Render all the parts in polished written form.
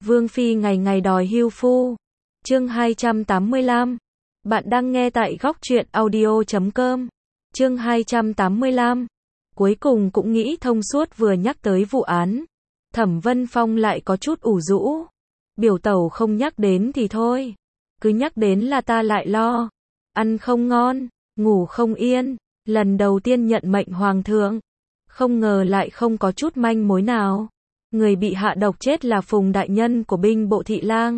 Vương Phi ngày ngày đòi hưu phu. Chương 285. Bạn đang nghe tại góc truyện audio.com. Chương 285. Cuối cùng cũng nghĩ thông suốt, vừa nhắc tới vụ án, Thẩm Vân Phong lại có chút ủ rũ. Biểu tẩu không nhắc đến thì thôi, cứ nhắc đến là ta lại lo. Ăn không ngon, ngủ không yên, lần đầu tiên nhận mệnh hoàng thượng, không ngờ lại không có chút manh mối nào. Người bị hạ độc chết là Phùng đại nhân của binh bộ Thị Lang.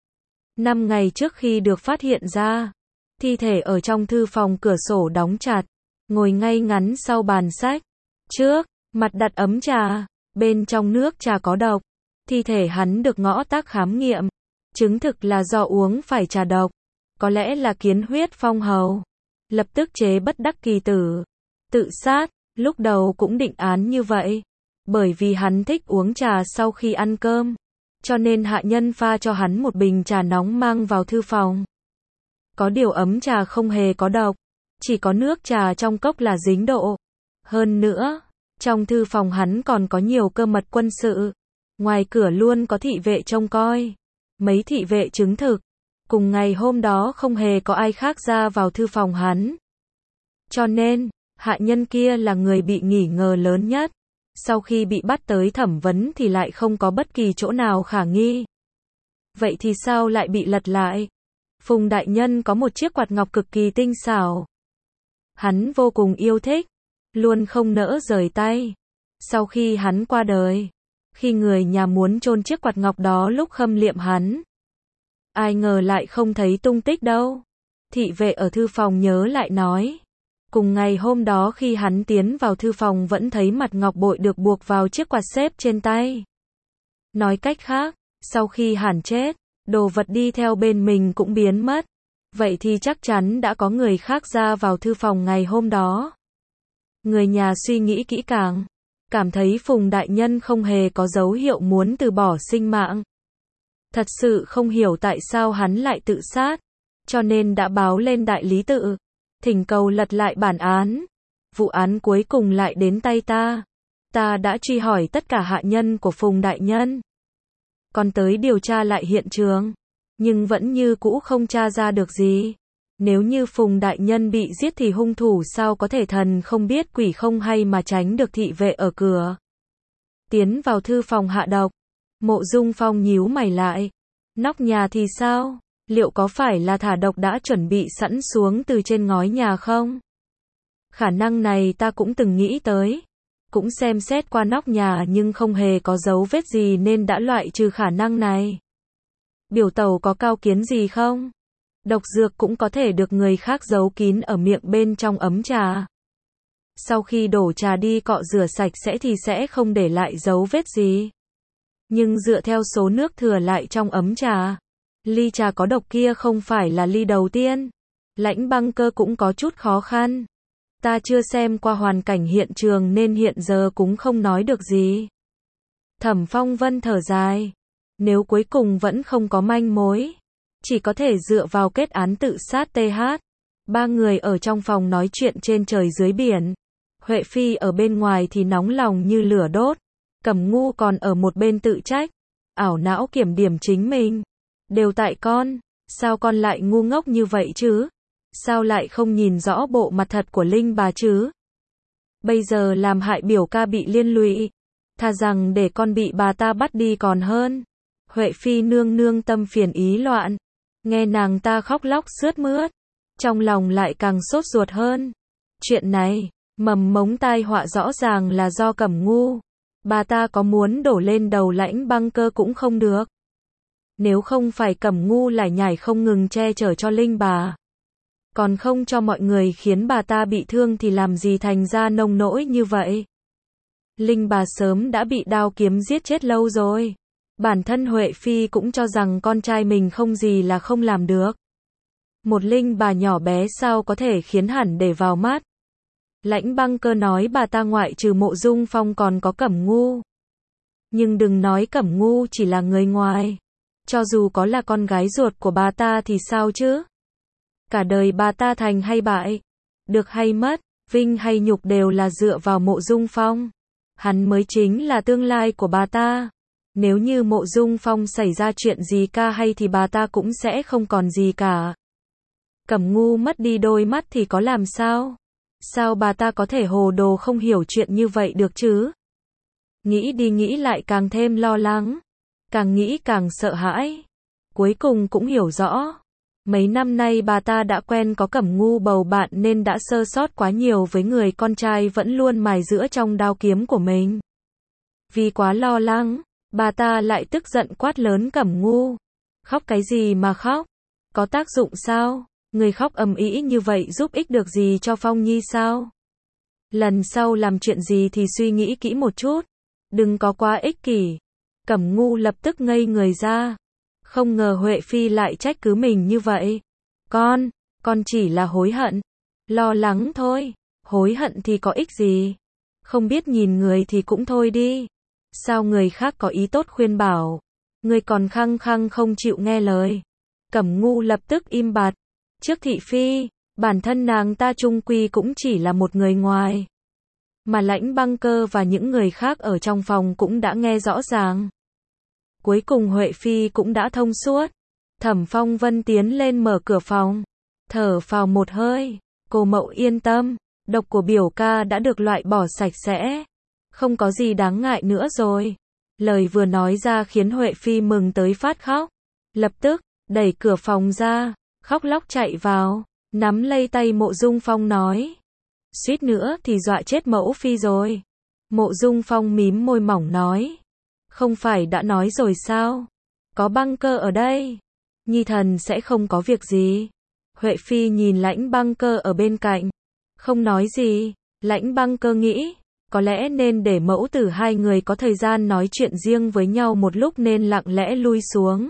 5 ngày trước khi được phát hiện ra, thi thể ở trong thư phòng, cửa sổ đóng chặt, ngồi ngay ngắn sau bàn sách. Trước mặt đặt ấm trà, bên trong nước trà có độc. Thi thể hắn được ngõ tác khám nghiệm, chứng thực là do uống phải trà độc, có lẽ là kiến huyết phong hầu. Lập tức chế bất đắc kỳ tự sát. Lúc đầu cũng định án như vậy, bởi vì hắn thích uống trà sau khi ăn cơm, cho nên hạ nhân pha cho hắn một bình trà nóng mang vào thư phòng. Có điều ấm trà không hề có độc, chỉ có nước trà trong cốc là dính độ. Hơn nữa, trong thư phòng hắn còn có nhiều cơ mật quân sự, ngoài cửa luôn có thị vệ trông coi. Mấy thị vệ chứng thực, cùng ngày hôm đó không hề có ai khác ra vào thư phòng hắn. Cho nên, hạ nhân kia là người bị nghi ngờ lớn nhất. Sau khi bị bắt tới thẩm vấn thì lại không có bất kỳ chỗ nào khả nghi. Vậy thì sao lại bị lật lại? Phùng đại nhân có một chiếc quạt ngọc cực kỳ tinh xảo, hắn vô cùng yêu thích, luôn không nỡ rời tay. Sau khi hắn qua đời, khi người nhà muốn chôn chiếc quạt ngọc đó lúc khâm liệm hắn, ai ngờ lại không thấy tung tích đâu. Thị vệ ở thư phòng nhớ lại nói, cùng ngày hôm đó khi hắn tiến vào thư phòng vẫn thấy mặt ngọc bội được buộc vào chiếc quạt xếp trên tay. Nói cách khác, sau khi hắn chết, đồ vật đi theo bên mình cũng biến mất. Vậy thì chắc chắn đã có người khác ra vào thư phòng ngày hôm đó. Người nhà suy nghĩ kỹ càng, cảm thấy Phùng đại nhân không hề có dấu hiệu muốn từ bỏ sinh mạng. Thật sự không hiểu tại sao hắn lại tự sát, cho nên đã báo lên đại lý tự, thỉnh cầu lật lại bản án. Vụ án cuối cùng lại đến tay ta. Ta đã truy hỏi tất cả hạ nhân của Phùng đại nhân, còn tới điều tra lại hiện trường, nhưng vẫn như cũ không tra ra được gì. Nếu như Phùng đại nhân bị giết thì hung thủ sao có thể thần không biết quỷ không hay mà tránh được thị vệ ở cửa, tiến vào thư phòng hạ độc. Mộ Dung Phong nhíu mày lại. Nóc nhà thì sao? Liệu có phải là thả độc đã chuẩn bị sẵn xuống từ trên ngói nhà không? Khả năng này ta cũng từng nghĩ tới. Cũng xem xét qua nóc nhà nhưng không hề có dấu vết gì nên đã loại trừ khả năng này. Biểu tẩu có cao kiến gì không? Độc dược cũng có thể được người khác giấu kín ở miệng bên trong ấm trà. Sau khi đổ trà đi cọ rửa sạch sẽ thì sẽ không để lại dấu vết gì. Nhưng dựa theo số nước thừa lại trong ấm trà, ly trà có độc kia không phải là ly đầu tiên. Lãnh Băng Cơ cũng có chút khó khăn. Ta chưa xem qua hoàn cảnh hiện trường nên hiện giờ cũng không nói được gì. Thẩm Phong Vân thở dài. Nếu cuối cùng vẫn không có manh mối, chỉ có thể dựa vào kết án tự sát TH. Ba người ở trong phòng nói chuyện trên trời dưới biển. Huệ Phi ở bên ngoài thì nóng lòng như lửa đốt. Cẩm Ngu còn ở một bên tự trách, ảo não kiểm điểm chính mình. Đều tại con, sao con lại ngu ngốc như vậy chứ? Sao lại không nhìn rõ bộ mặt thật của Linh bà chứ? Bây giờ làm hại biểu ca bị liên lụy, thà rằng để con bị bà ta bắt đi còn hơn. Huệ Phi nương nương tâm phiền ý loạn, nghe nàng ta khóc lóc sướt mướt, trong lòng lại càng sốt ruột hơn. Chuyện này, mầm mống tai họa rõ ràng là do Cẩm Ngu. Bà ta có muốn đổ lên đầu Lãnh Băng Cơ cũng không được. Nếu không phải Cẩm Ngu lải nhải không ngừng che chở cho Linh bà, còn không cho mọi người khiến bà ta bị thương thì làm gì thành ra nông nỗi như vậy. Linh bà sớm đã bị đao kiếm giết chết lâu rồi. Bản thân Huệ Phi cũng cho rằng con trai mình không gì là không làm được. Một Linh bà nhỏ bé sao có thể khiến hẳn để vào mắt. Lãnh Băng Cơ nói bà ta ngoại trừ Mộ Dung Phong còn có Cẩm Ngu. Nhưng đừng nói Cẩm Ngu chỉ là người ngoài. Cho dù có là con gái ruột của bà ta thì sao chứ? Cả đời bà ta thành hay bại, được hay mất, vinh hay nhục đều là dựa vào Mộ Dung Phong. Hắn mới chính là tương lai của bà ta. Nếu như Mộ Dung Phong xảy ra chuyện gì ca hay thì bà ta cũng sẽ không còn gì cả. Cẩm Ngu mất đi đôi mắt thì có làm sao? Sao bà ta có thể hồ đồ không hiểu chuyện như vậy được chứ? Nghĩ đi nghĩ lại càng thêm lo lắng. Càng nghĩ càng sợ hãi. Cuối cùng cũng hiểu rõ. Mấy năm nay bà ta đã quen có Cẩm Ngu bầu bạn nên đã sơ sót quá nhiều với người con trai vẫn luôn mài giũa trong đao kiếm của mình. Vì quá lo lắng, bà ta lại tức giận quát lớn Cẩm Ngu. Khóc cái gì mà khóc? Có tác dụng sao? Người khóc ầm ĩ như vậy giúp ích được gì cho Phong Nhi sao? Lần sau làm chuyện gì thì suy nghĩ kỹ một chút. Đừng có quá ích kỷ. Cẩm Ngu lập tức ngây người ra. Không ngờ Huệ Phi lại trách cứ mình như vậy. Con chỉ là hối hận. Lo lắng thôi. Hối hận thì có ích gì? Không biết nhìn người thì cũng thôi đi. Sao người khác có ý tốt khuyên bảo, người còn khăng khăng không chịu nghe lời. Cẩm Ngu lập tức im bặt. Trước thị phi, bản thân nàng ta chung quy cũng chỉ là một người ngoài. Mà Lãnh Băng Cơ và những người khác ở trong phòng cũng đã nghe rõ ràng. Cuối cùng Huệ Phi cũng đã thông suốt. Thẩm Phong Vân tiến lên mở cửa phòng. Thở phào một hơi. Cô mậu yên tâm. Độc của biểu ca đã được loại bỏ sạch sẽ. Không có gì đáng ngại nữa rồi. Lời vừa nói ra khiến Huệ Phi mừng tới phát khóc. Lập tức, đẩy cửa phòng ra. Khóc lóc chạy vào. Nắm lấy tay Mộ Dung Phong nói. Suýt nữa thì dọa chết mẫu phi rồi. Mộ Dung Phong mím môi mỏng nói. Không phải đã nói rồi sao? Có Băng Cơ ở đây. Nhi thần sẽ không có việc gì. Huệ Phi nhìn Lãnh Băng Cơ ở bên cạnh. Không nói gì. Lãnh Băng Cơ nghĩ. Có lẽ nên để mẫu tử hai người có thời gian nói chuyện riêng với nhau một lúc nên lặng lẽ lui xuống.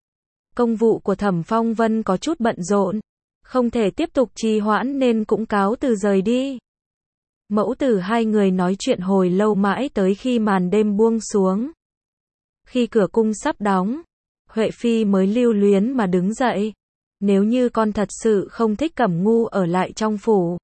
Công vụ của Thẩm Phong Vân có chút bận rộn. Không thể tiếp tục trì hoãn nên cũng cáo từ rời đi. Mẫu tử hai người nói chuyện hồi lâu mãi tới khi màn đêm buông xuống. Khi cửa cung sắp đóng, Huệ Phi mới lưu luyến mà đứng dậy. Nếu như con thật sự không thích Cẩm Ngu ở lại trong phủ,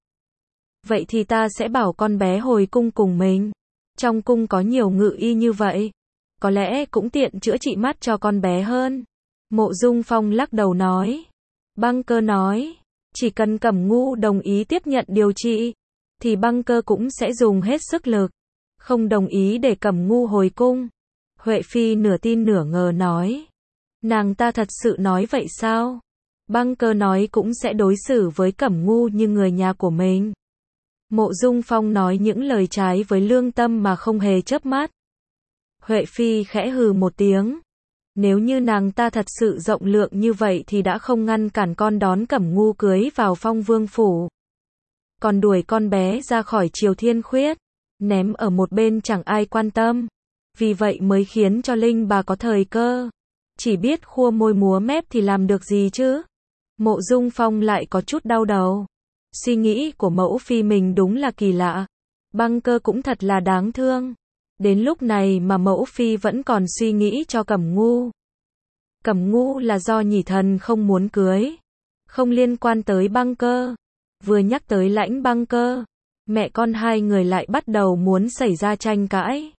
vậy thì ta sẽ bảo con bé hồi cung cùng mình. Trong cung có nhiều ngự y như vậy, có lẽ cũng tiện chữa trị mắt cho con bé hơn. Mộ Dung Phong lắc đầu nói. Băng Cơ nói, chỉ cần Cẩm Ngu đồng ý tiếp nhận điều trị, thì Băng Cơ cũng sẽ dùng hết sức lực. Không đồng ý để Cẩm Ngu hồi cung. Huệ Phi nửa tin nửa ngờ nói. Nàng ta thật sự nói vậy sao? Băng Cơ nói cũng sẽ đối xử với Cẩm Ngu như người nhà của mình. Mộ Dung Phong nói những lời trái với lương tâm mà không hề chớp mắt. Huệ Phi khẽ hừ một tiếng. Nếu như nàng ta thật sự rộng lượng như vậy thì đã không ngăn cản con đón Cẩm Ngu cưới vào Phong Vương phủ. Còn đuổi con bé ra khỏi Triều Thiên Khuyết, ném ở một bên chẳng ai quan tâm. Vì vậy mới khiến cho Linh bà có thời cơ. Chỉ biết khua môi múa mép thì làm được gì chứ? Mộ Dung Phong lại có chút đau đầu. Suy nghĩ của mẫu phi mình đúng là kỳ lạ. Băng Cơ cũng thật là đáng thương. Đến lúc này mà mẫu phi vẫn còn suy nghĩ cho Cẩm Ngu. Cẩm Ngu là do nhị thần không muốn cưới. Không liên quan tới Băng Cơ. Vừa nhắc tới Lãnh Băng Cơ, mẹ con hai người lại bắt đầu muốn xảy ra tranh cãi.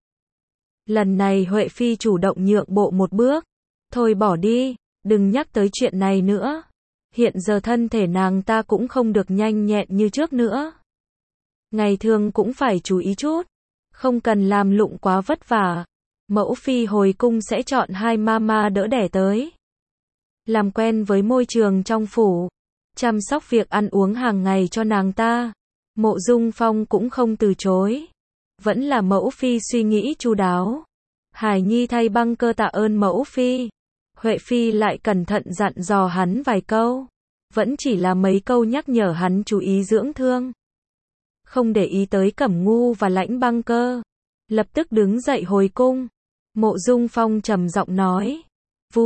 Lần này Huệ Phi chủ động nhượng bộ một bước. Thôi bỏ đi, đừng nhắc tới chuyện này nữa. Hiện giờ thân thể nàng ta cũng không được nhanh nhẹn như trước nữa. Ngày thường cũng phải chú ý chút. Không cần làm lụng quá vất vả. Mẫu phi hồi cung sẽ chọn hai mama đỡ đẻ tới. Làm quen với môi trường trong phủ. Chăm sóc việc ăn uống hàng ngày cho nàng ta. Mộ Dung Phong cũng không từ chối. Vẫn là mẫu phi suy nghĩ chu đáo. Hải Nhi thay Băng Cơ tạ ơn mẫu phi. Huệ Phi lại cẩn thận dặn dò hắn vài câu. Vẫn chỉ là mấy câu nhắc nhở hắn chú ý dưỡng thương. Không để ý tới Cẩm Ngu và Lãnh Băng Cơ. Lập tức đứng dậy hồi cung. Mộ Dung Phong trầm giọng nói. Vu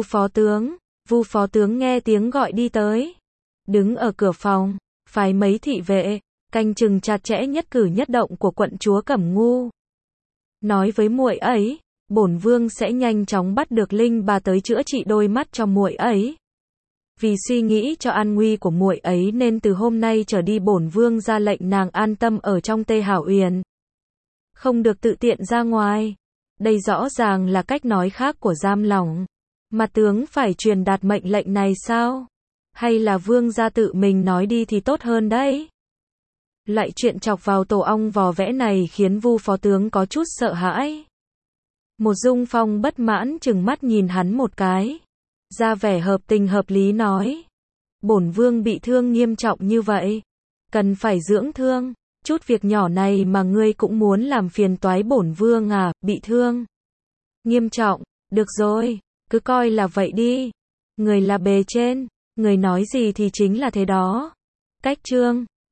phó tướng nghe tiếng gọi đi tới. Đứng ở cửa phòng, phái mấy thị vệ, canh chừng chặt chẽ nhất cử nhất động của quận chúa Cẩm Ngu. Nói với muội ấy, bổn vương sẽ nhanh chóng bắt được Linh bà tới chữa trị đôi mắt cho muội ấy. Vì suy nghĩ cho an nguy của muội ấy nên từ hôm nay trở đi bổn vương ra lệnh nàng an tâm ở trong Tê Hảo Uyển. Không được tự tiện ra ngoài. Đây rõ ràng là cách nói khác của giam lỏng. Mà tướng phải truyền đạt mệnh lệnh này sao? Hay là vương gia tự mình nói đi thì tốt hơn đấy? Lại chuyện chọc vào tổ ong vò vẽ này khiến Vu phó tướng có chút sợ hãi. Một Dung Phong bất mãn chừng mắt nhìn hắn một cái. Ra vẻ hợp tình hợp lý nói. Bổn vương bị thương nghiêm trọng như vậy. Cần phải dưỡng thương. Chút việc nhỏ này mà ngươi cũng muốn làm phiền toái bổn vương à, bị thương. Nghiêm trọng, được rồi, cứ coi là vậy đi. Người là bề trên, người nói gì thì chính là thế đó. Cách chương